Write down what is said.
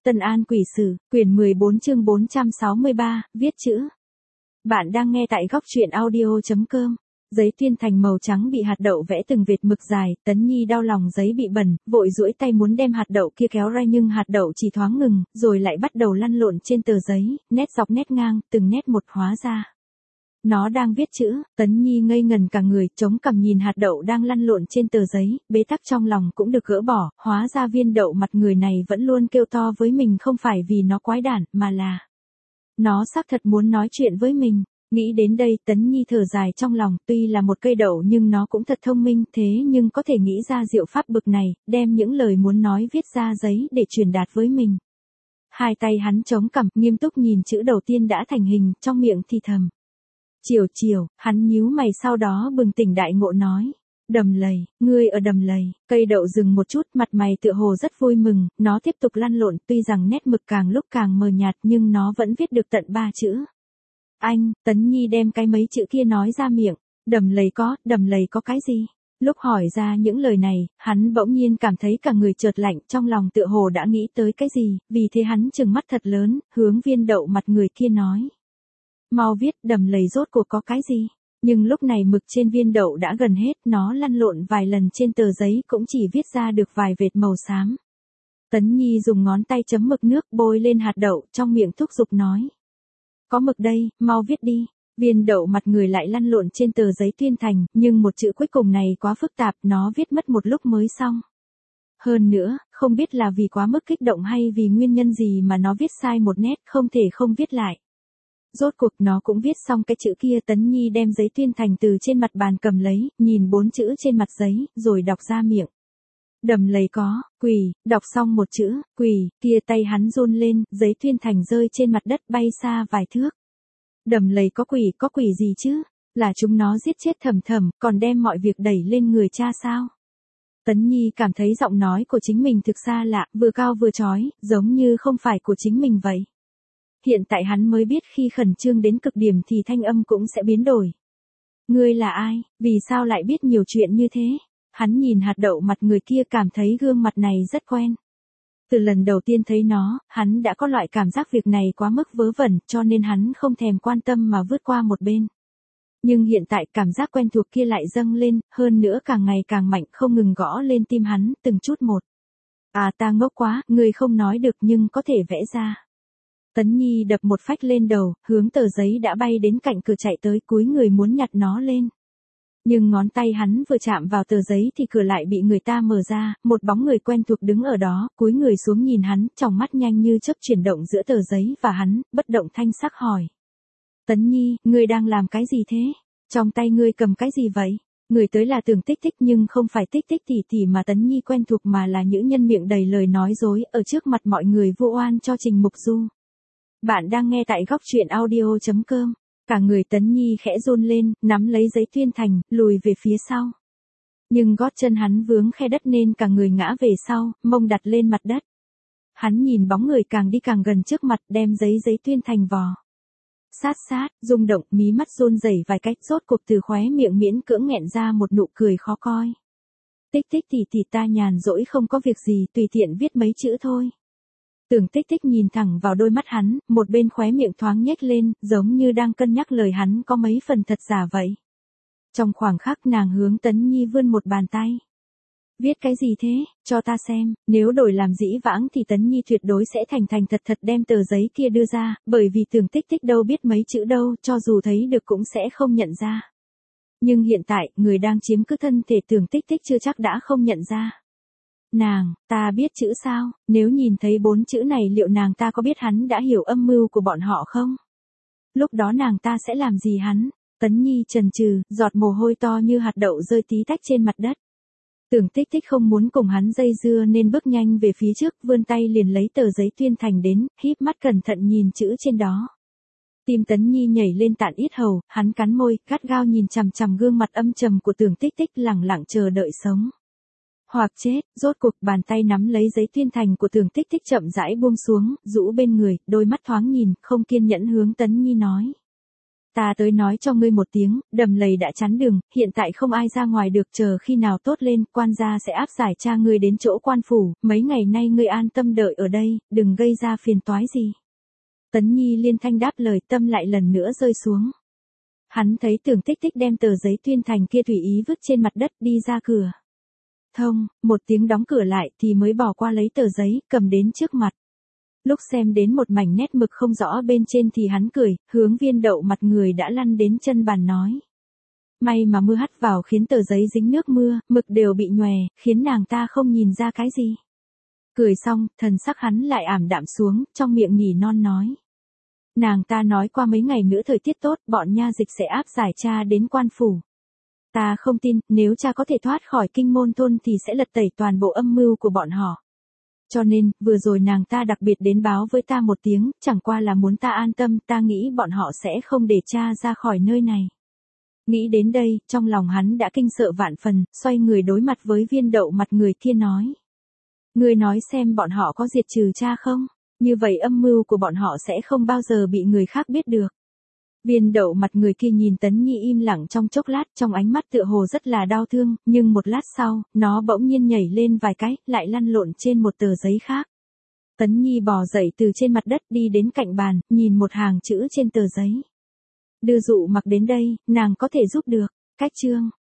Tân An Quỷ Sử, quyển 14 chương 463, viết chữ. Bạn đang nghe tại góc truyện audio.com. Giấy tuyên thành màu trắng bị hạt đậu vẽ từng vệt mực dài, Tấn Nhi đau lòng giấy bị bẩn, vội duỗi tay muốn đem hạt đậu kia kéo ra nhưng hạt đậu chỉ thoáng ngừng, rồi lại bắt đầu lăn lộn trên tờ giấy, nét dọc nét ngang, từng nét một hóa ra. Nó đang viết chữ, Tấn Nhi ngây ngần cả người, chống cằm nhìn hạt đậu đang lăn lộn trên tờ giấy, bế tắc trong lòng cũng được gỡ bỏ, hóa ra viên đậu mặt người này vẫn luôn kêu to với mình không phải vì nó quái đản, mà là nó xác thật muốn nói chuyện với mình. Nghĩ đến đây, Tấn Nhi thở dài trong lòng, tuy là một cây đậu nhưng nó cũng thật thông minh, thế nhưng có thể nghĩ ra diệu pháp bực này, đem những lời muốn nói viết ra giấy để truyền đạt với mình. Hai tay hắn chống cằm, nghiêm túc nhìn chữ đầu tiên đã thành hình, trong miệng thì thầm. Chiều, hắn nhíu mày sau đó bừng tỉnh đại ngộ nói. Đầm lầy, ngươi ở đầm lầy. Cây đậu dừng một chút, mặt mày tựa hồ rất vui mừng, nó tiếp tục lăn lộn, tuy rằng nét mực càng lúc càng mờ nhạt nhưng nó vẫn viết được tận 3 chữ. Anh, Tấn Nhi đem cái mấy chữ kia nói ra miệng. Đầm lầy có cái gì? Lúc hỏi ra những lời này, hắn bỗng nhiên cảm thấy cả người chợt lạnh, trong lòng tựa hồ đã nghĩ tới cái gì, vì thế hắn trừng mắt thật lớn, hướng viên đậu mặt người kia nói. Mau viết, đầm lầy rốt cuộc có cái gì? Nhưng lúc này mực trên viên đậu đã gần hết, nó lăn lộn vài lần trên tờ giấy cũng chỉ viết ra được vài vệt màu xám. Tấn Nhi dùng ngón tay chấm mực nước bôi lên hạt đậu, trong miệng thúc giục nói. Có mực đây, mau viết đi. Viên đậu mặt người lại lăn lộn trên tờ giấy tuyên thành, nhưng một chữ cuối cùng này quá phức tạp, nó viết mất một lúc mới xong. Hơn nữa, không biết là vì quá mức kích động hay vì nguyên nhân gì mà nó viết sai một nét, không thể không viết lại. Rốt cuộc nó cũng viết xong cái chữ kia. Tấn Nhi đem giấy tuyên thành từ trên mặt bàn cầm lấy, nhìn 4 chữ trên mặt giấy, rồi đọc ra miệng. Đầm lầy có, quỷ, đọc xong một chữ, quỷ, kia tay hắn run lên, giấy tuyên thành rơi trên mặt đất bay xa vài thước. Đầm lầy có quỷ gì chứ? Là chúng nó giết chết Thầm, còn đem mọi việc đẩy lên người cha sao? Tấn Nhi cảm thấy giọng nói của chính mình thực xa lạ, vừa cao vừa chói, giống như không phải của chính mình vậy. Hiện tại hắn mới biết khi khẩn trương đến cực điểm thì thanh âm cũng sẽ biến đổi. Ngươi là ai, vì sao lại biết nhiều chuyện như thế? Hắn nhìn hạt đậu mặt người kia cảm thấy gương mặt này rất quen. Từ lần đầu tiên thấy nó, hắn đã có loại cảm giác việc này quá mức vớ vẩn, cho nên hắn không thèm quan tâm mà vứt qua một bên. Nhưng hiện tại cảm giác quen thuộc kia lại dâng lên, hơn nữa càng ngày càng mạnh, không ngừng gõ lên tim hắn, từng chút một. À, ta ngốc quá, ngươi không nói được nhưng có thể vẽ ra. Tấn Nhi đập một phách lên đầu, hướng tờ giấy đã bay đến cạnh cửa chạy tới, cúi người muốn nhặt nó lên. Nhưng ngón tay hắn vừa chạm vào tờ giấy thì cửa lại bị người ta mở ra, một bóng người quen thuộc đứng ở đó, cúi người xuống nhìn hắn, tròng mắt nhanh như chớp chuyển động giữa tờ giấy và hắn, bất động thanh sắc hỏi. Tấn Nhi, ngươi đang làm cái gì thế? Trong tay ngươi cầm cái gì vậy? Người tới là Tưởng Tích Tích nhưng không phải Tích Tích tỷ mà Tấn Nhi quen thuộc mà là những nhân miệng đầy lời nói dối ở trước mặt mọi người vu oan cho Trình Mục Du. Bạn đang nghe tại góc truyện audio.com. Cả người Tấn Nhi khẽ run lên, nắm lấy giấy tuyên thành, lùi về phía sau. Nhưng gót chân hắn vướng khe đất nên cả người ngã về sau, mông đặt lên mặt đất. Hắn nhìn bóng người càng đi càng gần trước mặt, đem giấy tuyên thành vò. Sát, rung động, mí mắt run rẩy vài cách, rốt cuộc từ khóe miệng miễn cưỡng nghẹn ra một nụ cười khó coi. Tích tỷ ta nhàn rỗi không có việc gì, tùy tiện viết mấy chữ thôi. Tưởng Tích Tích nhìn thẳng vào đôi mắt hắn, một bên khóe miệng thoáng nhếch lên, giống như đang cân nhắc lời hắn có mấy phần thật giả vậy. Trong khoảng khắc nàng hướng Tấn Nhi vươn một bàn tay. Viết cái gì thế, cho ta xem, nếu đổi làm dĩ vãng thì Tấn Nhi tuyệt đối sẽ thành thật đem tờ giấy kia đưa ra, bởi vì Tưởng Tích Tích đâu biết mấy chữ đâu, cho dù thấy được cũng sẽ không nhận ra. Nhưng hiện tại, người đang chiếm cứ thân thể Tưởng Tích Tích chưa chắc đã không nhận ra. Nàng, ta biết chữ sao, nếu nhìn thấy 4 chữ này liệu nàng ta có biết hắn đã hiểu âm mưu của bọn họ không? Lúc đó nàng ta sẽ làm gì hắn? Tấn Nhi chần chừ, giọt mồ hôi to như hạt đậu rơi tí tách trên mặt đất. Tưởng Tích Tích không muốn cùng hắn dây dưa nên bước nhanh về phía trước, vươn tay liền lấy tờ giấy tuyên thành đến, híp mắt cẩn thận nhìn chữ trên đó. Tim Tấn Nhi nhảy lên tạn yết hầu, hắn cắn môi, gắt gao nhìn chằm gương mặt âm trầm của Tưởng Tích Tích, lẳng lặng chờ đợi sống. Hoặc chết, rốt cuộc bàn tay nắm lấy giấy tuyên thành của Tưởng Tích Tích chậm rãi buông xuống, rũ bên người, đôi mắt thoáng nhìn, không kiên nhẫn hướng Tấn Nhi nói. Ta tới nói cho ngươi một tiếng, đầm lầy đã chắn đường, hiện tại không ai ra ngoài được, chờ khi nào tốt lên, quan gia sẽ áp giải cha ngươi đến chỗ quan phủ, mấy ngày nay ngươi an tâm đợi ở đây, đừng gây ra phiền toái gì. Tấn Nhi liên thanh đáp lời, tâm lại lần nữa rơi xuống. Hắn thấy Tưởng Tích Tích đem tờ giấy tuyên thành kia tùy ý vứt trên mặt đất đi ra cửa. Thông, một tiếng đóng cửa lại thì mới bỏ qua lấy tờ giấy, cầm đến trước mặt. Lúc xem đến một mảnh nét mực không rõ bên trên thì hắn cười, hướng Viên Đậu mặt người đã lăn đến chân bàn nói. May mà mưa hắt vào khiến tờ giấy dính nước mưa, mực đều bị nhòe, khiến nàng ta không nhìn ra cái gì. Cười xong, thần sắc hắn lại ảm đạm xuống, trong miệng nhỉ non nói. Nàng ta nói qua mấy ngày nữa thời tiết tốt, bọn nha dịch sẽ áp giải cha đến quan phủ. Ta không tin, nếu cha có thể thoát khỏi kinh môn thôn thì sẽ lật tẩy toàn bộ âm mưu của bọn họ. Cho nên, vừa rồi nàng ta đặc biệt đến báo với ta một tiếng, chẳng qua là muốn ta an tâm, ta nghĩ bọn họ sẽ không để cha ra khỏi nơi này. Nghĩ đến đây, trong lòng hắn đã kinh sợ vạn phần, xoay người đối mặt với Viên Đậu mặt người kia nói. Ngươi nói xem bọn họ có diệt trừ cha không? Như vậy âm mưu của bọn họ sẽ không bao giờ bị người khác biết được. Viên Đậu mặt người kia nhìn Tấn Nhi im lặng trong chốc lát, trong ánh mắt tựa hồ rất là đau thương, nhưng một lát sau, nó bỗng nhiên nhảy lên vài cái, lại lăn lộn trên một tờ giấy khác. Tấn Nhi bò dậy từ trên mặt đất đi đến cạnh bàn, nhìn một hàng chữ trên tờ giấy. Đưa Dụ Mặc đến đây, nàng có thể giúp được. Cách chương